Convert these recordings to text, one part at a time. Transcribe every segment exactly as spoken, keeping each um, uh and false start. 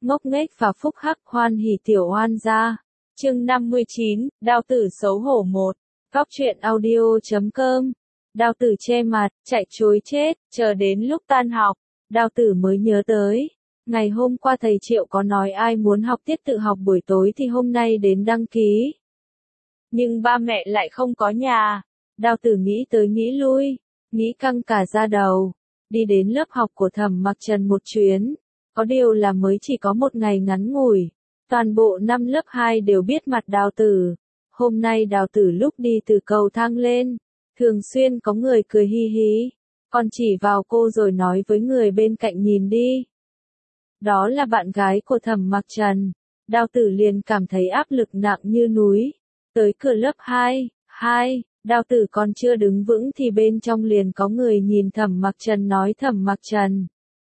ngốc nghếch và phúc hắc hoan hỉ tiểu oan gia. Chương năm mươi chín, Đao tử xấu hổ một. Góc truyện audio chấm com. Đao tử che mặt, chạy trối chết, chờ đến lúc tan học, Đao tử mới nhớ tới. Ngày hôm qua thầy Triệu có nói ai muốn học tiết tự học buổi tối thì hôm nay đến đăng ký. Nhưng ba mẹ lại không có nhà. Đao tử nghĩ tới nghĩ lui, nghĩ căng cả da đầu. Đi đến lớp học của Thẩm Mặc Trần một chuyến. Có điều là mới chỉ có một ngày ngắn ngủi. Toàn bộ năm lớp hai đều biết mặt Đao tử. Hôm nay Đao tử lúc đi từ cầu thang lên, thường xuyên có người cười hi hí. Còn chỉ vào cô rồi nói với người bên cạnh nhìn đi. Đó là bạn gái của Thẩm Mặc Trần. Đao tử liền cảm thấy áp lực nặng như núi. Tới cửa lớp hai, hai, Đao tử còn chưa đứng vững thì bên trong liền có người nhìn Thẩm Mặc Trần nói Thẩm Mặc Trần.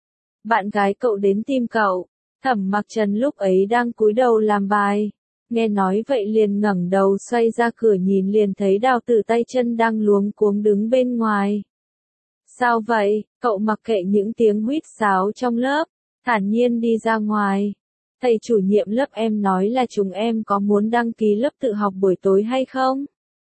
Bạn gái cậu đến tìm cậu. Thẩm Mặc Trần lúc ấy đang cúi đầu làm bài. Nghe nói vậy liền ngẩng đầu xoay ra cửa nhìn liền thấy Đao tử tay chân đang luống cuống đứng bên ngoài. Sao vậy? Cậu mặc kệ những tiếng huýt sáo trong lớp, thản nhiên đi ra ngoài. Thầy chủ nhiệm lớp em nói là chúng em có muốn đăng ký lớp tự học buổi tối hay không?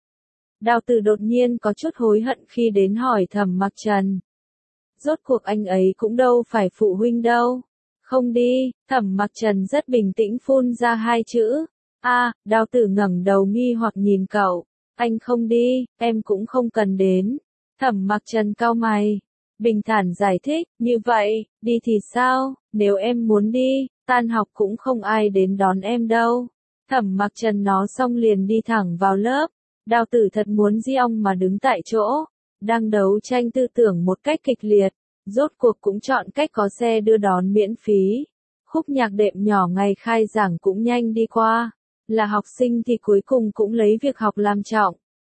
Đao tử đột nhiên có chút hối hận khi đến hỏi Thẩm Mặc Trần. Rốt cuộc anh ấy cũng đâu phải phụ huynh đâu. Không đi, Thẩm Mặc Trần rất bình tĩnh phun ra hai chữ. A, à, Đao tử ngẩng đầu nghi hoặc nhìn cậu. Anh không đi, em cũng không cần đến. Thẩm Mặc Trần cau mày. Bình thản giải thích, như vậy, đi thì sao, nếu em muốn đi, tan học cũng không ai đến đón em đâu. Thẩm Mặc Trần nói xong liền đi thẳng vào lớp. Đao tử thật muốn di ong mà đứng tại chỗ. Đang đấu tranh tư tưởng một cách kịch liệt. Rốt cuộc cũng chọn cách có xe đưa đón miễn phí. Khúc nhạc đệm nhỏ ngày khai giảng cũng nhanh đi qua. Là học sinh thì cuối cùng cũng lấy việc học làm trọng.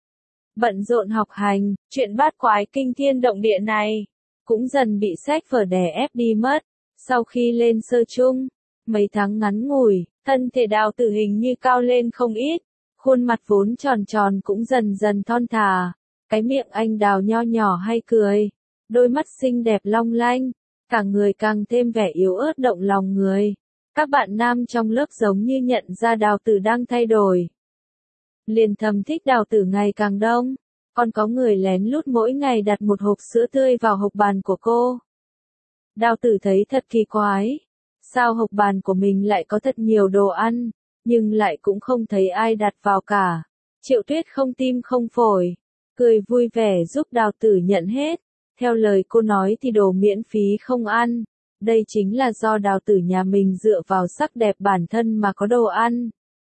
Bận rộn học hành, chuyện bát quái kinh thiên động địa này, cũng dần bị sách vở đè ép đi mất. Sau khi lên sơ chung, mấy tháng ngắn ngủi, thân thể Đao tử hình như cao lên không ít. Khuôn mặt vốn tròn tròn cũng dần dần thon thả. Cái miệng anh đào nho nhỏ hay cười. Đôi mắt xinh đẹp long lanh. Cả người càng thêm vẻ yếu ớt động lòng người. Các bạn nam trong lớp giống như nhận ra Đao tử đang thay đổi. Liền thầm thích Đao tử ngày càng đông. Còn có người lén lút mỗi ngày đặt một hộp sữa tươi vào hộp bàn của cô. Đao tử thấy thật kỳ quái. Sao hộp bàn của mình lại có thật nhiều đồ ăn, nhưng lại cũng không thấy ai đặt vào cả. Triệu Tuyết không tim không phổi, cười vui vẻ giúp Đao tử nhận hết. Theo lời cô nói thì đồ miễn phí không ăn. Đây chính là do Đao tử nhà mình dựa vào sắc đẹp bản thân mà có đồ ăn.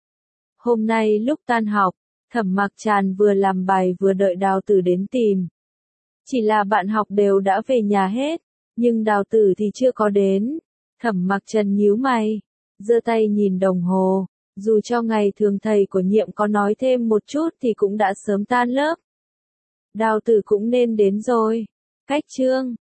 Hôm nay lúc tan học, Thẩm Mặc Trần vừa làm bài vừa đợi Đao tử đến tìm. Chỉ là bạn học đều đã về nhà hết, nhưng Đao tử thì chưa có đến. Thẩm Mặc Trần nhíu mày, giơ tay nhìn đồng hồ, dù cho ngày thường thầy của nhiệm có nói thêm một chút thì cũng đã sớm tan lớp. Đao tử cũng nên đến rồi. Cách chương